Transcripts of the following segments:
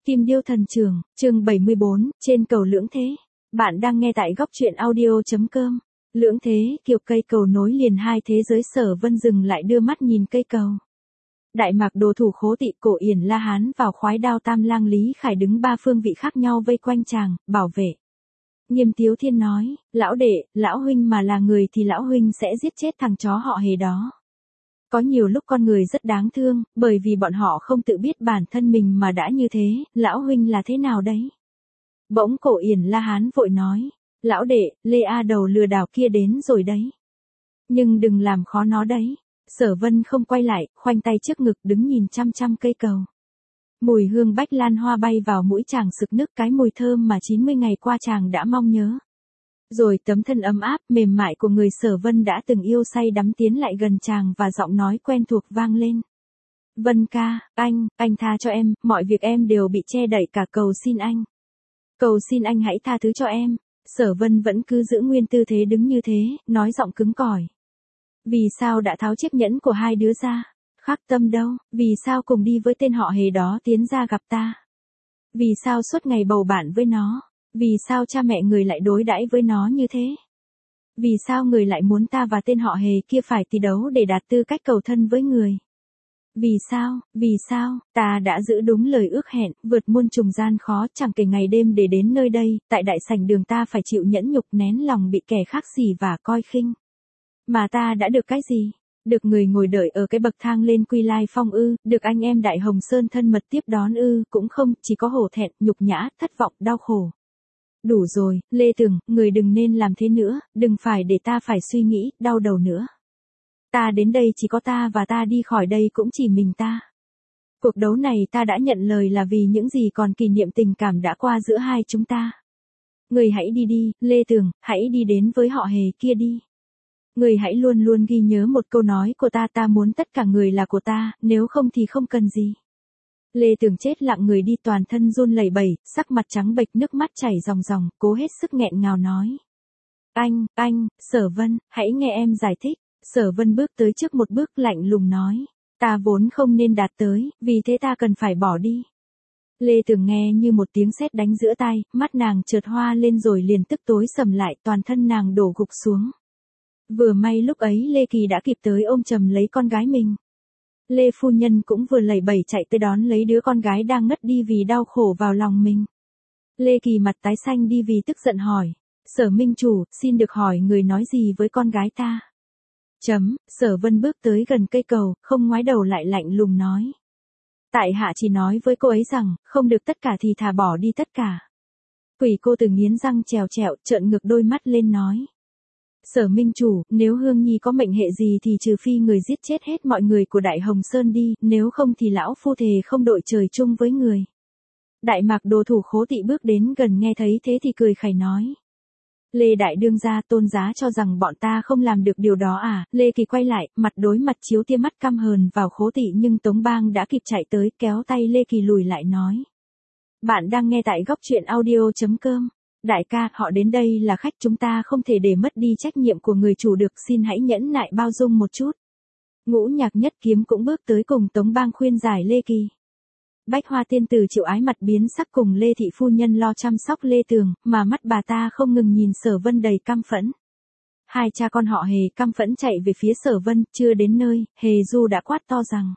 Kim Điêu Thần Trường, chương 74, trên cầu Lưỡng Thế. Bạn đang nghe tại góc truyện audio.com. Lưỡng Thế, kiểu cây cầu nối liền hai thế giới. Sở Vân dừng lại đưa mắt nhìn cây cầu. Đại Mạc Đồ thủ Khố Tị, Cổ Yển La Hán vào khoái đao Tam Lang Lý Khải đứng ba phương vị khác nhau vây quanh chàng, bảo vệ. Nghiêm Tiếu Thiên nói, lão đệ, lão huynh mà là người thì lão huynh sẽ giết chết thằng chó họ Hề đó. Có nhiều lúc con người rất đáng thương, bởi vì bọn họ không tự biết bản thân mình mà đã như thế, lão huynh là thế nào đấy? Bỗng Cổ Yển La Hán vội nói, lão đệ, Lê A Đầu lừa đảo kia đến rồi đấy. Nhưng đừng làm khó nó đấy. Sở Vân không quay lại, khoanh tay trước ngực đứng nhìn chăm chăm cây cầu. Mùi hương bách lan hoa bay vào mũi chàng sực nức, cái mùi thơm mà 90 ngày qua chàng đã mong nhớ. Rồi tấm thân ấm áp, mềm mại của người Sở Vân đã từng yêu say đắm tiến lại gần chàng và giọng nói quen thuộc vang lên. Vân ca, anh tha cho em, mọi việc em đều bị che đậy cả, cầu xin anh. Cầu xin anh hãy tha thứ cho em. Sở Vân vẫn cứ giữ nguyên tư thế đứng như thế, nói giọng cứng cỏi. Vì sao đã tháo chiếc nhẫn của hai đứa ra? Khắc Tâm đâu? Vì sao cùng đi với tên họ Hề đó tiến ra gặp ta? Vì sao suốt ngày bầu bạn với nó? Vì sao cha mẹ người lại đối đãi với nó như thế? Vì sao người lại muốn ta và tên họ Hề kia phải thi đấu để đạt tư cách cầu thân với người? Vì sao, ta đã giữ đúng lời ước hẹn, vượt muôn trùng gian khó, chẳng kể ngày đêm để đến nơi đây, tại đại sảnh đường ta phải chịu nhẫn nhục nén lòng bị kẻ khác xỉ và coi khinh. Mà ta đã được cái gì? Được người ngồi đợi ở cái bậc thang lên Quy Lai Phong ư, được anh em Đại Hồng Sơn thân mật tiếp đón ư, cũng không, chỉ có hổ thẹn, nhục nhã, thất vọng, đau khổ. Đủ rồi, Lê Tường, người đừng nên làm thế nữa, đừng phải để ta phải suy nghĩ, đau đầu nữa. Ta đến đây chỉ có ta và ta đi khỏi đây cũng chỉ mình ta. Cuộc đấu này ta đã nhận lời là vì những gì còn kỷ niệm tình cảm đã qua giữa hai chúng ta. Người hãy đi đi, Lê Tường, hãy đi đến với họ Hề kia đi. Người hãy luôn luôn ghi nhớ một câu nói của ta muốn tất cả người là của ta, nếu không thì không cần gì. Lê Tường chết lặng người đi, toàn thân run lẩy bẩy, sắc mặt trắng bệch, nước mắt chảy ròng ròng, cố hết sức nghẹn ngào nói. Anh, Sở Vân, hãy nghe em giải thích. Sở Vân bước tới trước một bước lạnh lùng nói. Ta vốn không nên đạt tới, vì thế ta cần phải bỏ đi. Lê Tường nghe như một tiếng sét đánh giữa tai, mắt nàng chợt hoa lên rồi liền tức tối sầm lại, toàn thân nàng đổ gục xuống. Vừa may lúc ấy Lê Kỳ đã kịp tới ôm chầm lấy con gái mình. Lê phu nhân cũng vừa lẩy bẩy chạy tới đón lấy đứa con gái đang ngất đi vì đau khổ vào lòng mình. Lê Kỳ mặt tái xanh đi vì tức giận hỏi. Sở minh chủ, xin được hỏi người nói gì với con gái ta? Sở Vân bước tới gần cây cầu, không ngoái đầu lại lạnh lùng nói. Tại hạ chỉ nói với cô ấy rằng, không được tất cả thì thả bỏ đi tất cả. Quỷ cô từng nghiến răng trèo trẹo, trợn ngược đôi mắt lên nói. Sở minh chủ, nếu Hương Nhi có mệnh hệ gì thì trừ phi người giết chết hết mọi người của Đại Hồng Sơn đi, nếu không thì lão phu thề không đội trời chung với người. Đại Mạc Đồ thủ Khố Tị bước đến gần nghe thấy thế thì cười khẩy nói. Lê Đại Đương gia, tôn giá cho rằng bọn ta không làm được điều đó à? Lê Kỳ quay lại, mặt đối mặt chiếu tia mắt căm hờn vào Khố Tị, nhưng Tống Bang đã kịp chạy tới kéo tay Lê Kỳ lùi lại nói. Bạn đang nghe tại góc truyện audio.com. Đại ca, họ đến đây là khách, chúng ta không thể để mất đi trách nhiệm của người chủ được, xin hãy nhẫn nại bao dung một chút. Ngũ Nhạc Nhất Kiếm cũng bước tới cùng Tống Bang khuyên giải Lê Kỳ. Bách Hoa Tiên Tử chịu ái mặt biến sắc cùng Lê Thị Phu Nhân lo chăm sóc Lê Tường, mà mắt bà ta không ngừng nhìn Sở Vân đầy căm phẫn. Hai cha con họ Hề căm phẫn chạy về phía Sở Vân, chưa đến nơi, Hề Du đã quát to rằng.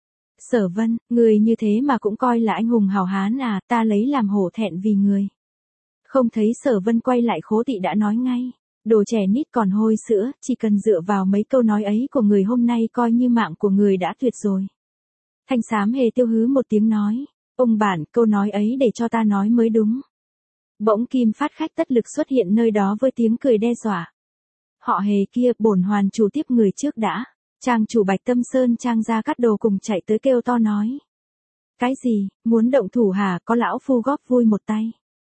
Sở Vân, người như thế mà cũng coi là anh hùng hào hán à, ta lấy làm hổ thẹn vì người. Không thấy Sở Vân quay lại, Khố Tị đã nói ngay. Đồ trẻ nít còn hôi sữa, chỉ cần dựa vào mấy câu nói ấy của người hôm nay coi như mạng của người đã tuyệt rồi. Thanh Xám Hề Tiêu hứ một tiếng nói. Ông bản, câu nói ấy để cho ta nói mới đúng. Bỗng Kim Phát khách tất lực xuất hiện nơi đó với tiếng cười đe dọa. Họ Hề kia, bổn hoàn chủ tiếp người trước đã. Trang chủ Bạch Tâm Sơn Trang Gia Cát Đồ cùng chạy tới kêu to nói. Cái gì, muốn động thủ hả? Có lão phu góp vui một tay.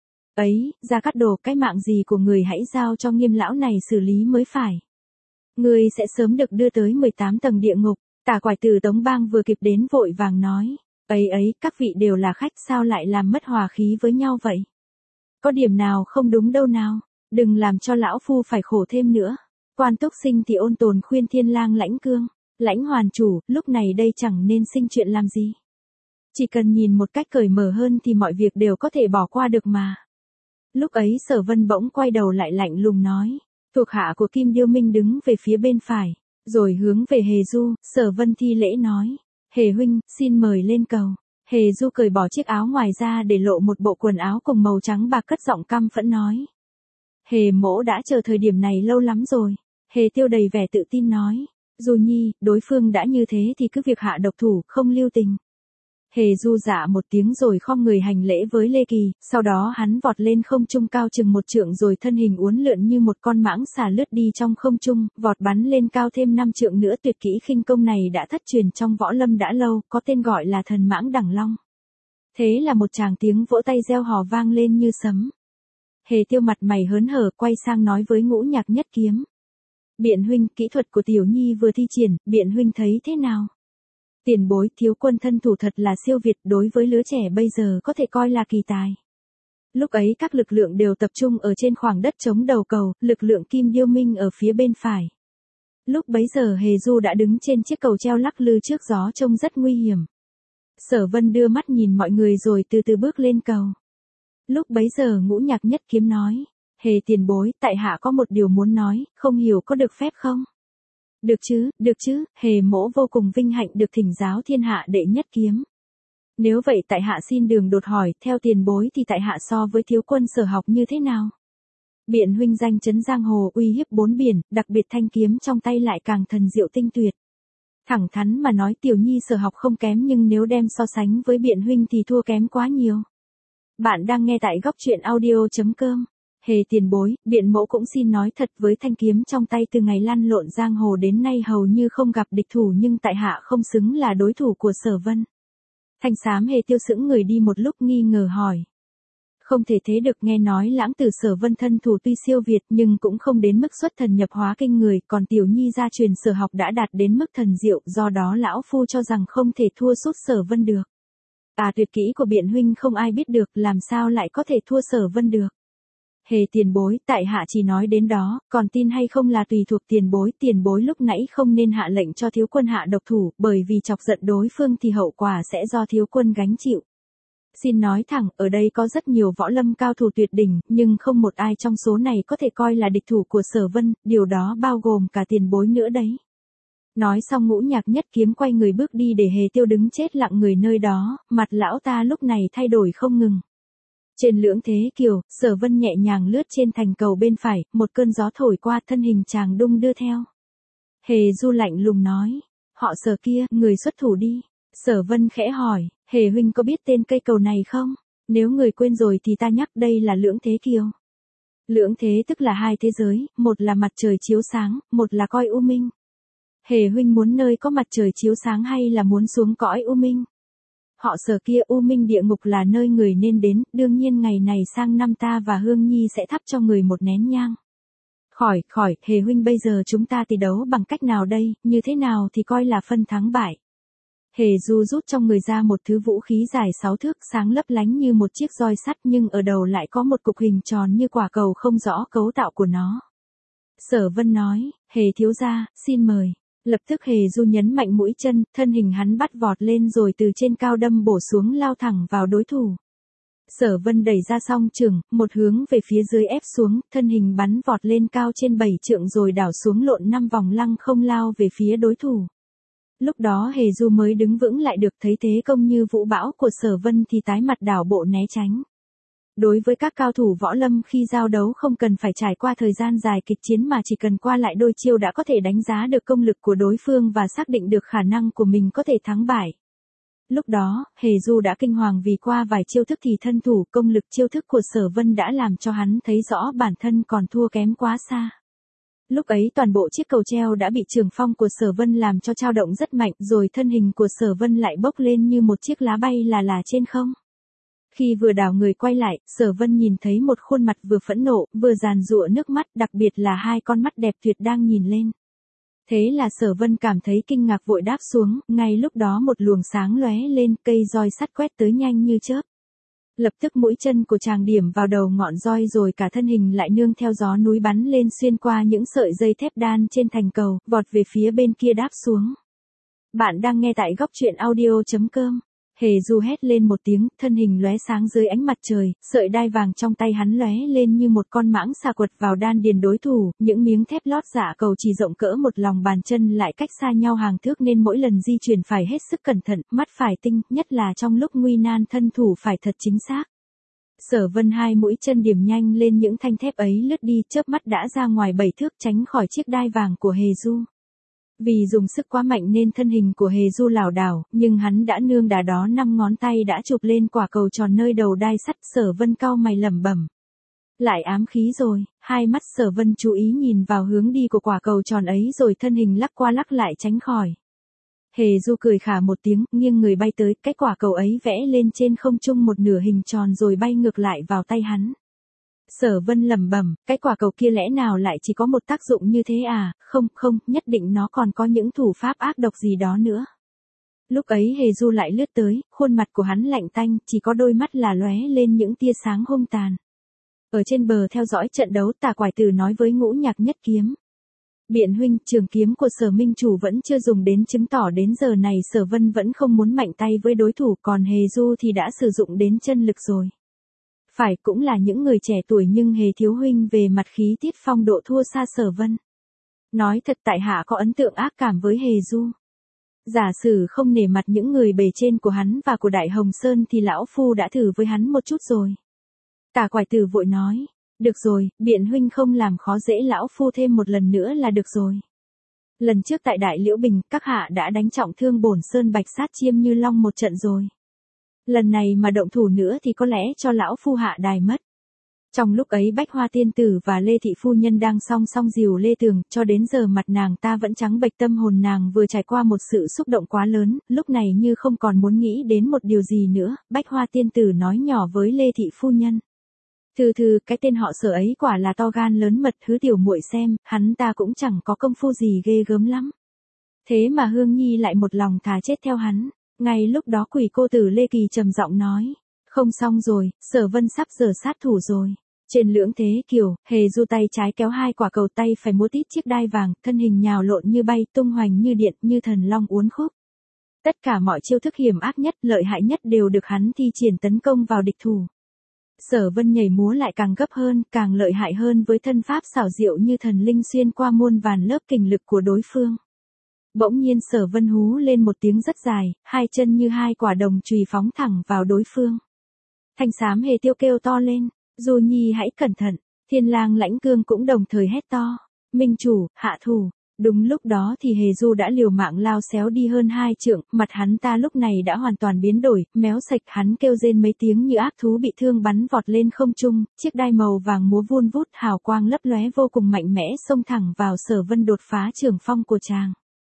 Ấy, Gia Cát Đồ, cái mạng gì của người hãy giao cho Nghiêm lão này xử lý mới phải. Người sẽ sớm được đưa tới 18 tầng địa ngục. Tả Quải Tử Tống Bang vừa kịp đến vội vàng nói. Ấy, các vị đều là khách, sao lại làm mất hòa khí với nhau vậy? Có điểm nào không đúng đâu nào, đừng làm cho lão phu phải khổ thêm nữa. Quan Túc Sinh thì ôn tồn khuyên Thiên Lang Lãnh Cương. Lãnh hoàn chủ, lúc này đây chẳng nên sinh chuyện làm gì. Chỉ cần nhìn một cách cởi mở hơn thì mọi việc đều có thể bỏ qua được mà. Lúc ấy Sở Vân bỗng quay đầu lại lạnh lùng nói. Thuộc hạ của Kim Điêu Minh đứng về phía bên phải, rồi hướng về Hề Du, Sở Vân thi lễ nói. Hề huynh, xin mời lên cầu. Hề Du cởi bỏ chiếc áo ngoài ra để lộ một bộ quần áo cùng màu trắng bạc, cất giọng căm phẫn nói. Hề mỗ đã chờ thời điểm này lâu lắm rồi. Hề Tiêu đầy vẻ tự tin nói. Du nhi, đối phương đã như thế thì cứ việc hạ độc thủ, không lưu tình. Hề Du dạ một tiếng rồi khom người hành lễ với Lê Kỳ, sau đó hắn vọt lên không trung cao chừng 1 trượng rồi thân hình uốn lượn như một con mãng xà lướt đi trong không trung, vọt bắn lên cao thêm 5 trượng nữa. Tuyệt kỹ khinh công này đã thất truyền trong võ lâm đã lâu, có tên gọi là thần mãng đẳng long. Thế là một tràng tiếng vỗ tay reo hò vang lên như sấm. Hề Tiêu mặt mày hớn hở quay sang nói với Ngũ Nhạc Nhất Kiếm. Biện huynh, kỹ thuật của tiểu nhi vừa thi triển, Biện huynh thấy thế nào? Tiền bối, thiếu quân thân thủ thật là siêu việt, đối với lứa trẻ bây giờ có thể coi là kỳ tài. Lúc ấy các lực lượng đều tập trung ở trên khoảng đất trống đầu cầu, lực lượng Kim Điêu Minh ở phía bên phải. Lúc bấy giờ Hề Du đã đứng trên chiếc cầu treo lắc lư trước gió trông rất nguy hiểm. Sở Vân đưa mắt nhìn mọi người rồi từ từ bước lên cầu. Lúc bấy giờ Ngũ Nhạc Nhất Kiếm nói. Hề tiền bối, tại hạ có một điều muốn nói, không hiểu có được phép không? Được chứ, Hề mỗ vô cùng vinh hạnh được thỉnh giáo thiên hạ đệ nhất kiếm. Nếu vậy tại hạ xin đường đột hỏi, theo tiền bối thì tại hạ so với thiếu quân Sở học như thế nào? Biện huynh danh chấn giang hồ, uy hiếp 4 biển, đặc biệt thanh kiếm trong tay lại càng thần diệu tinh tuyệt. Thẳng thắn mà nói tiểu nhi Sở học không kém, nhưng nếu đem so sánh với Biện huynh thì thua kém quá nhiều. Bạn đang nghe tại góc truyện audio.com. Hề tiền bối, Biện mẫu cũng xin nói thật, với thanh kiếm trong tay từ ngày lăn lộn giang hồ đến nay hầu như không gặp địch thủ, nhưng tại hạ không xứng là đối thủ của Sở Vân. Thanh xám Hề Tiêu sững người đi một lúc nghi ngờ hỏi. Không thể thế được, nghe nói lãng tử Sở Vân thân thủ tuy siêu việt nhưng cũng không đến mức xuất thần nhập hóa kinh người, còn tiểu nhi gia truyền Sở học đã đạt đến mức thần diệu, do đó lão phu cho rằng không thể thua sút Sở Vân được. Tuyệt kỹ của Biện huynh không ai biết được, làm sao lại có thể thua Sở Vân được? Hề tiền bối, tại hạ chỉ nói đến đó, còn tin hay không là tùy thuộc tiền bối lúc nãy không nên hạ lệnh cho thiếu quân hạ độc thủ, bởi vì chọc giận đối phương thì hậu quả sẽ do thiếu quân gánh chịu. Xin nói thẳng, ở đây có rất nhiều võ lâm cao thủ tuyệt đỉnh, nhưng không một ai trong số này có thể coi là địch thủ của Sở Vân, điều đó bao gồm cả tiền bối nữa đấy. Nói xong Ngũ Nhạc Nhất Kiếm quay người bước đi để Hề Tiêu đứng chết lặng người nơi đó, mặt lão ta lúc này thay đổi không ngừng. Trên Lưỡng Thế Kiều, Sở Vân nhẹ nhàng lướt trên thành cầu bên phải, một cơn gió thổi qua, thân hình chàng đung đưa theo. Hề Du lạnh lùng nói, họ Sở kia, người xuất thủ đi. Sở Vân khẽ hỏi, Hề huynh có biết tên cây cầu này không? Nếu người quên rồi thì ta nhắc, đây là Lưỡng Thế Kiều. Lưỡng thế tức là hai thế giới, một là mặt trời chiếu sáng, một là cõi u minh. Hề huynh muốn nơi có mặt trời chiếu sáng hay là muốn xuống cõi u minh? Họ Sở kia, u minh địa ngục là nơi người nên đến, đương nhiên ngày này sang năm ta và Hương Nhi sẽ thắp cho người một nén nhang. Khỏi, Hề huynh bây giờ chúng ta thi đấu bằng cách nào đây, như thế nào thì coi là phân thắng bại. Hề Du rút trong người ra một thứ vũ khí dài 6 thước, sáng lấp lánh như một chiếc roi sắt, nhưng ở đầu lại có một cục hình tròn như quả cầu, không rõ cấu tạo của nó. Sở Vân nói, Hề thiếu gia, xin mời. Lập tức Hề Du nhấn mạnh mũi chân, thân hình hắn bắt vọt lên rồi từ trên cao đâm bổ xuống, lao thẳng vào đối thủ. Sở Vân đẩy ra song trường, một hướng về phía dưới ép xuống, thân hình bắn vọt lên cao trên 7 trượng rồi đảo xuống lộn 5 vòng lăng không lao về phía đối thủ. Lúc đó Hề Du mới đứng vững lại được, thấy thế công như vũ bão của Sở Vân thì tái mặt đảo bộ né tránh. Đối với các cao thủ võ lâm khi giao đấu không cần phải trải qua thời gian dài kịch chiến mà chỉ cần qua lại đôi chiêu đã có thể đánh giá được công lực của đối phương và xác định được khả năng của mình có thể thắng bại. Lúc đó, Hề Du đã kinh hoàng vì qua vài chiêu thức thì thân thủ, công lực chiêu thức của Sở Vân đã làm cho hắn thấy rõ bản thân còn thua kém quá xa. Lúc ấy toàn bộ chiếc cầu treo đã bị trường phong của Sở Vân làm cho chao động rất mạnh, rồi thân hình của Sở Vân lại bốc lên như một chiếc lá bay là trên không. Khi vừa đảo người quay lại, Sở Vân nhìn thấy một khuôn mặt vừa phẫn nộ, vừa giàn giụa nước mắt, đặc biệt là hai con mắt đẹp tuyệt đang nhìn lên. Thế là Sở Vân cảm thấy kinh ngạc vội đáp xuống, ngay lúc đó một luồng sáng lóe lên, cây roi sắt quét tới nhanh như chớp. Lập tức mũi chân của chàng điểm vào đầu ngọn roi rồi cả thân hình lại nương theo gió núi bắn lên xuyên qua những sợi dây thép đan trên thành cầu, vọt về phía bên kia đáp xuống. Bạn đang nghe tại góc truyện audio.com. Hề Du hét lên một tiếng, thân hình lóe sáng dưới ánh mặt trời, sợi đai vàng trong tay hắn lóe lên như một con mãng xà quật vào đan điền đối thủ, những miếng thép lót dạ cầu chỉ rộng cỡ một lòng bàn chân lại cách xa nhau hàng thước nên mỗi lần di chuyển phải hết sức cẩn thận, mắt phải tinh, nhất là trong lúc nguy nan thân thủ phải thật chính xác. Sở Vân hai mũi chân điểm nhanh lên những thanh thép ấy lướt đi, chớp mắt đã ra ngoài 7 thước tránh khỏi chiếc đai vàng của Hề Du. Vì dùng sức quá mạnh nên thân hình của Hề Du lảo đảo, nhưng hắn đã nương đà đó 5 ngón tay đã chụp lên quả cầu tròn nơi đầu đai sắt. Sở Vân cau mày lẩm bẩm. Lại ám khí rồi, hai mắt Sở Vân chú ý nhìn vào hướng đi của quả cầu tròn ấy rồi thân hình lắc qua lắc lại tránh khỏi. Hề Du cười khà một tiếng, nghiêng người bay tới, cái quả cầu ấy vẽ lên trên không trung một nửa hình tròn rồi bay ngược lại vào tay hắn. Sở Vân lẩm bẩm, cái quả cầu kia lẽ nào lại chỉ có một tác dụng như thế à, không, nhất định nó còn có những thủ pháp ác độc gì đó nữa. Lúc ấy Hề Du lại lướt tới, khuôn mặt của hắn lạnh tanh, chỉ có đôi mắt là lóe lên những tia sáng hung tàn. Ở trên bờ theo dõi trận đấu, Tả Quải Tử nói với Ngũ Nhạc Nhất Kiếm. Biện huynh, trường kiếm của Sở minh chủ vẫn chưa dùng đến, chứng tỏ đến giờ này Sở Vân vẫn không muốn mạnh tay với đối thủ, còn Hề Du thì đã sử dụng đến chân lực rồi. Phải, cũng là những người trẻ tuổi nhưng Hề thiếu huynh về mặt khí tiết phong độ thua xa Sở Vân. Nói thật tại hạ có ấn tượng ác cảm với Hề Du. Giả sử không nể mặt những người bề trên của hắn và của Đại Hồng Sơn thì lão phu đã thử với hắn một chút rồi. Tả Quải Tử vội nói. Được rồi, Biện huynh không làm khó dễ lão phu thêm một lần nữa là được rồi. Lần trước tại Đại Liễu Bình, các hạ đã đánh trọng thương Bổn Sơn Bạch Sát Chiêm Như Long một trận rồi. Lần này mà động thủ nữa thì có lẽ cho lão phu hạ đài mất. Trong lúc ấy Bách Hoa Tiên Tử và Lê Thị Phu Nhân đang song song dìu Lê Tường, cho đến giờ mặt nàng ta vẫn trắng bệch, tâm hồn nàng vừa trải qua một sự xúc động quá lớn, lúc này như không còn muốn nghĩ đến một điều gì nữa. Bách Hoa Tiên Tử nói nhỏ với Lê Thị Phu Nhân. Thư, cái tên họ Sở ấy quả là to gan lớn mật, hứa tiểu muội xem, hắn ta cũng chẳng có công phu gì ghê gớm lắm. Thế mà Hương Nhi lại một lòng thà chết theo hắn. Ngay lúc đó Quỷ cô tử Lê Kỳ trầm giọng nói, không xong rồi, Sở Vân sắp giờ sát thủ rồi. Trên lưỡng thế kiều, Hề Du tay trái kéo hai quả cầu, tay phải múa tít chiếc đai vàng, thân hình nhào lộn như bay, tung hoành như điện, như thần long uốn khúc. Tất cả mọi chiêu thức hiểm ác nhất, lợi hại nhất đều được hắn thi triển tấn công vào địch thủ. Sở Vân nhảy múa lại càng gấp hơn, càng lợi hại hơn với thân pháp xảo diệu như thần linh xuyên qua muôn vàn lớp kình lực của đối phương. Bỗng nhiên Sở Vân hú lên một tiếng rất dài, hai chân như hai quả đồng chùy phóng thẳng vào đối phương. Thanh xám Hề Tiêu kêu to lên, Du Nhi hãy cẩn thận. Thiên Lang Lãnh Cương cũng đồng thời hét to, Minh chủ, hạ thủ. Đúng lúc đó thì Hề Du đã liều mạng lao xéo đi hơn 2 trượng, mặt hắn ta lúc này đã hoàn toàn biến đổi, méo sạch, hắn kêu rên mấy tiếng như ác thú bị thương bắn vọt lên không trung, chiếc đai màu vàng múa vun vút, hào quang lấp lóe vô cùng mạnh mẽ, xông thẳng vào Sở Vân, đột phá trường phong của chàng.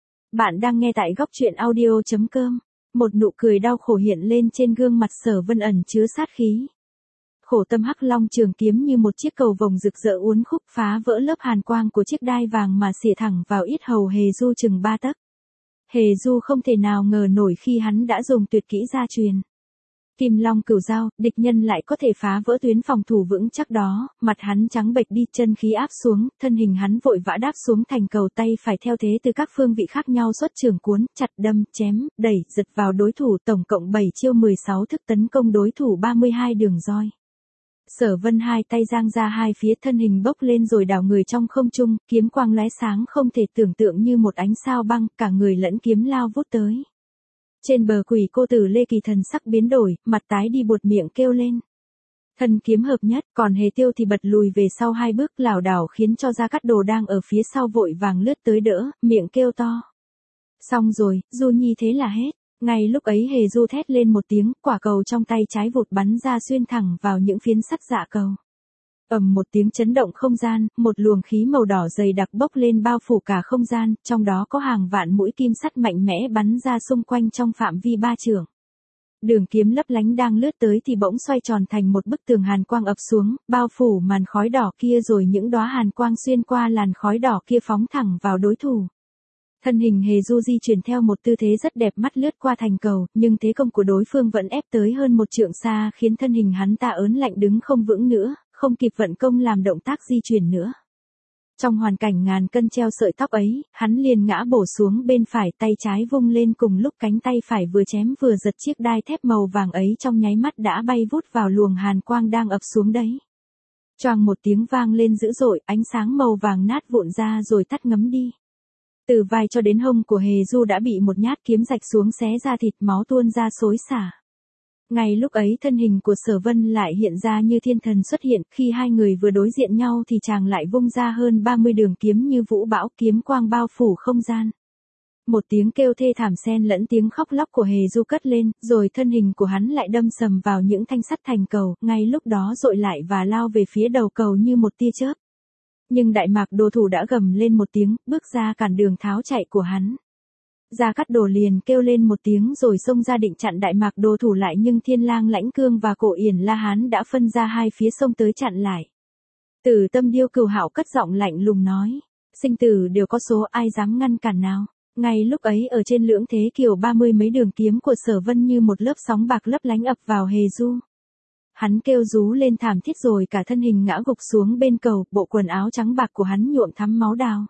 Bạn đang nghe tại goctruyện.audio.com. Một nụ cười đau khổ hiện lên trên gương mặt Sở Vân ẩn chứa sát khí. Khổ tâm Hắc Long trường kiếm như một chiếc cầu vồng rực rỡ uốn khúc, phá vỡ lớp hàn quang của chiếc đai vàng mà xỉa thẳng vào yết hầu Hề Du chừng 3 tấc. Hề Du không thể nào ngờ nổi khi hắn đã dùng tuyệt kỹ gia truyền Kim Long Cửu Dao, địch nhân lại có thể phá vỡ tuyến phòng thủ vững chắc đó, mặt hắn trắng bệch đi, chân khí áp xuống, thân hình hắn vội vã đáp xuống thành cầu, tay phải theo thế từ các phương vị khác nhau xuất trường cuốn, chặt, đâm, chém, đẩy, giật vào đối thủ, tổng cộng 7 chiêu 16 thức tấn công đối thủ 32 đường roi. Sở Vân hai tay giang ra hai phía, thân hình bốc lên rồi đảo người trong không trung, kiếm quang lóe sáng không thể tưởng tượng như một ánh sao băng, cả người lẫn kiếm lao vút tới. Trên bờ Quỷ cô tử Lê Kỳ thần sắc biến đổi, mặt tái đi, buột miệng kêu lên. Thân kiếm hợp nhất, còn Hề Tiêu thì bật lùi về sau 2 bước, lảo đảo khiến cho Gia Cát Đồ đang ở phía sau vội vàng lướt tới đỡ, miệng kêu to. Xong rồi, Du Nhi thế là hết. Ngay lúc ấy Hề Du thét lên một tiếng, quả cầu trong tay trái vụt bắn ra xuyên thẳng vào những phiến sắt dạ cầu. Ầm một tiếng chấn động không gian, một luồng khí màu đỏ dày đặc bốc lên bao phủ cả không gian, trong đó có hàng vạn mũi kim sắt mạnh mẽ bắn ra xung quanh trong phạm vi 3 trượng. Đường kiếm lấp lánh đang lướt tới thì bỗng xoay tròn thành một bức tường hàn quang ập xuống, bao phủ màn khói đỏ kia, rồi những đóa hàn quang xuyên qua làn khói đỏ kia phóng thẳng vào đối thủ. Thân hình Hề Du di chuyển theo một tư thế rất đẹp mắt lướt qua thành cầu, nhưng thế công của đối phương vẫn ép tới hơn 1 trượng xa, khiến thân hình hắn ta ớn lạnh đứng không vững nữa, không kịp vận công làm động tác di chuyển nữa. Trong hoàn cảnh ngàn cân treo sợi tóc ấy, hắn liền ngã bổ xuống bên phải, tay trái vung lên cùng lúc cánh tay phải vừa chém vừa giật chiếc đai thép màu vàng ấy trong nháy mắt đã bay vút vào luồng hàn quang đang ập xuống đấy. Choang một tiếng vang lên dữ dội, ánh sáng màu vàng nát vụn ra rồi tắt ngấm đi. Từ vai cho đến hông của Hề Du đã bị một nhát kiếm rạch xuống xé ra thịt, máu tuôn ra xối xả. Ngay lúc ấy thân hình của Sở Vân lại hiện ra như thiên thần xuất hiện, khi hai người vừa đối diện nhau thì chàng lại vung ra hơn 30 đường kiếm như vũ bão, kiếm quang bao phủ không gian. Một tiếng kêu thê thảm xen lẫn tiếng khóc lóc của Hề Du cất lên, rồi thân hình của hắn lại đâm sầm vào những thanh sắt thành cầu, ngay lúc đó dội lại và lao về phía đầu cầu như một tia chớp. Nhưng Đại Mạc Đồ Thủ đã gầm lên một tiếng, bước ra cản đường tháo chạy của hắn. Gia Cát Đồ liền kêu lên một tiếng rồi xông ra định chặn Đại Mạc Đồ Thủ lại, nhưng Thiên Lang Lãnh Cương và Cổ Yển La Hán đã phân ra hai phía xông tới chặn lại. Tử Tâm Điêu Cừu Hạo cất giọng lạnh lùng nói, sinh tử đều có số, ai dám ngăn cản nào. Ngay lúc ấy ở trên Lưỡng Thế Kiều 30 mấy đường kiếm của Sở Vân như một lớp sóng bạc lấp lánh ập vào Hề Du. Hắn kêu rú lên thảm thiết rồi cả thân hình ngã gục xuống bên cầu, bộ quần áo trắng bạc của hắn nhuộm thắm máu đào.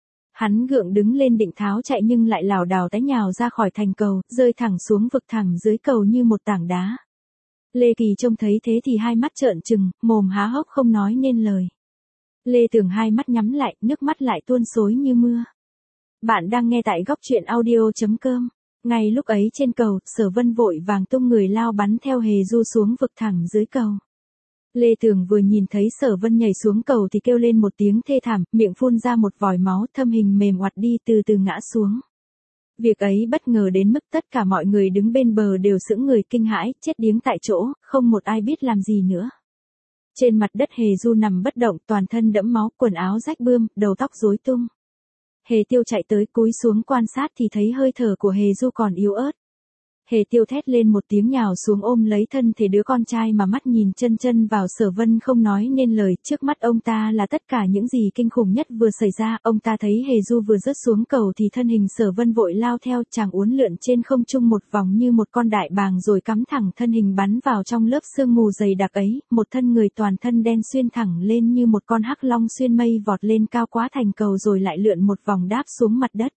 Hắn gượng đứng lên định tháo chạy nhưng lại lảo đảo té nhào ra khỏi thành cầu, rơi thẳng xuống vực thẳm dưới cầu như một tảng đá. Lê Kỳ trông thấy thế thì hai mắt trợn trừng, mồm há hốc không nói nên lời. Lê Tường hai mắt nhắm lại, nước mắt lại tuôn xối như mưa. Bạn đang nghe tại góc truyện audio.com. Ngay lúc ấy trên cầu, Sở Vân vội vàng tung người lao bắn theo Hề Du xuống vực thẳm dưới cầu. Lê Tường vừa nhìn thấy Sở Vân nhảy xuống cầu thì kêu lên một tiếng thê thảm, miệng phun ra một vòi máu, thân hình mềm oặt đi từ từ ngã xuống. Việc ấy bất ngờ đến mức tất cả mọi người đứng bên bờ đều sững người kinh hãi, chết điếng tại chỗ, không một ai biết làm gì nữa. Trên mặt đất Hề Du nằm bất động, toàn thân đẫm máu, quần áo rách bươm, đầu tóc rối tung. Hề Tiêu chạy tới cúi xuống quan sát thì thấy hơi thở của Hề Du còn yếu ớt. Hề Tiêu thét lên một tiếng nhào xuống ôm lấy thân thể đứa con trai mà mắt nhìn chân chân vào Sở Vân không nói nên lời, trước mắt ông ta là tất cả những gì kinh khủng nhất vừa xảy ra, ông ta thấy Hề Du vừa rớt xuống cầu thì thân hình Sở Vân vội lao theo, chàng uốn lượn trên không trung một vòng như một con đại bàng rồi cắm thẳng thân hình bắn vào trong lớp sương mù dày đặc ấy, một thân người toàn thân đen xuyên thẳng lên như một con hắc long xuyên mây vọt lên cao quá thành cầu rồi lại lượn một vòng đáp xuống mặt đất.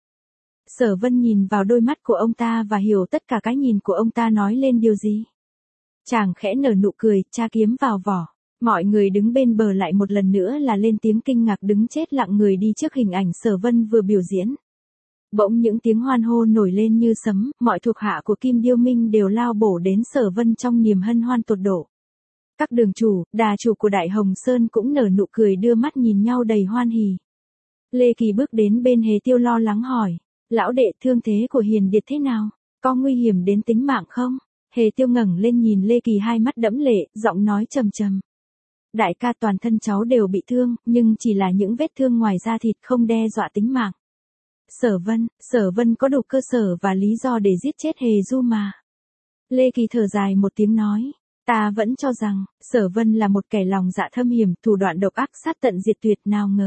Sở Vân nhìn vào đôi mắt của ông ta và hiểu tất cả cái nhìn của ông ta nói lên điều gì. Chàng khẽ nở nụ cười, tra kiếm vào vỏ. Mọi người đứng bên bờ lại một lần nữa là lên tiếng kinh ngạc đứng chết lặng người đi trước hình ảnh Sở Vân vừa biểu diễn. Bỗng những tiếng hoan hô nổi lên như sấm, mọi thuộc hạ của Kim Điêu Minh đều lao bổ đến Sở Vân trong niềm hân hoan tột độ. Các đường chủ, đà chủ của Đại Hồng Sơn cũng nở nụ cười đưa mắt nhìn nhau đầy hoan hỉ. Lê Kỳ bước đến bên Hề Tiêu lo lắng hỏi. Lão đệ, thương thế của Hiền Điệt thế nào? Có nguy hiểm đến tính mạng không? Hề Tiêu ngẩng lên nhìn Lê Kỳ hai mắt đẫm lệ, giọng nói trầm trầm. Đại ca, toàn thân cháu đều bị thương, nhưng chỉ là những vết thương ngoài da thịt, không đe dọa tính mạng. Sở Vân có đủ cơ sở và lý do để giết chết Hề Du mà. Lê Kỳ thở dài một tiếng nói. Ta vẫn cho rằng, Sở Vân là một kẻ lòng dạ thâm hiểm, thủ đoạn độc ác sát tận diệt tuyệt,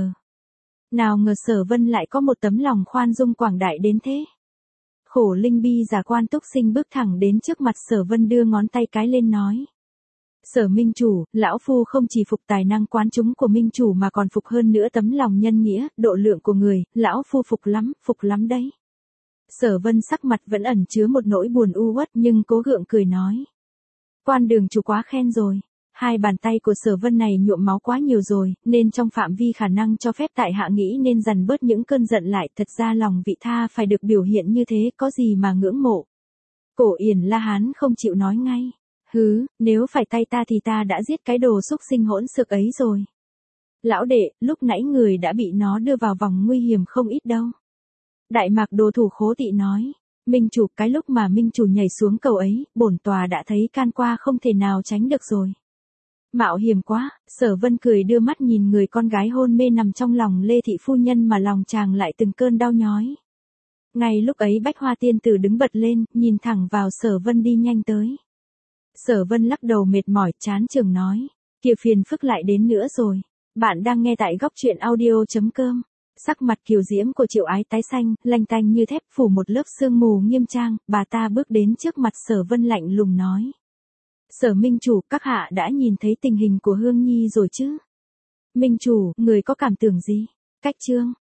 nào ngờ Sở Vân lại có một tấm lòng khoan dung quảng đại đến thế. Khổ Linh Bi già Quan Túc Sinh bước thẳng đến trước mặt Sở Vân đưa ngón tay cái lên nói. Sở Minh Chủ, lão phu không chỉ phục tài năng quán chúng của Minh Chủ mà còn phục hơn nữa tấm lòng nhân nghĩa, độ lượng của người, lão phu phục lắm đấy. Sở Vân sắc mặt vẫn ẩn chứa một nỗi buồn u uất nhưng cố gượng cười nói. Quan đường chủ quá khen rồi. Hai bàn tay của Sở Vân này nhuộm máu quá nhiều rồi, nên trong phạm vi khả năng cho phép tại hạ nghĩ nên dằn bớt những cơn giận lại, thật ra lòng vị tha phải được biểu hiện như thế, có gì mà ngưỡng mộ. Cổ Yển La Hán không chịu nói ngay. Hứ, nếu phải tay ta thì ta đã giết cái đồ xúc sinh hỗn xược ấy rồi. Lão đệ, lúc nãy người đã bị nó đưa vào vòng nguy hiểm không ít đâu. Đại Mạc Đồ Thủ khố tị nói. Minh Chủ, cái lúc mà Minh Chủ nhảy xuống cầu ấy, bổn tòa đã thấy can qua không thể nào tránh được rồi. Mạo hiểm quá, Sở Vân cười đưa mắt nhìn người con gái hôn mê nằm trong lòng Lê Thị Phu Nhân mà lòng chàng lại từng cơn đau nhói. Ngay lúc ấy Bách Hoa Tiên Tử đứng bật lên, nhìn thẳng vào Sở Vân đi nhanh tới. Sở Vân lắc đầu mệt mỏi, chán chường nói. Kìa phiền phức lại đến nữa rồi. Bạn đang nghe tại góc truyện audio.com. Sắc mặt kiều diễm của Triệu Ái tái xanh, lanh tanh như thép phủ một lớp sương mù nghiêm trang, bà ta bước đến trước mặt Sở Vân lạnh lùng nói. Sở Minh Chủ, các hạ đã nhìn thấy tình hình của Hương Nhi rồi chứ? Minh Chủ, người có cảm tưởng gì? Cách chương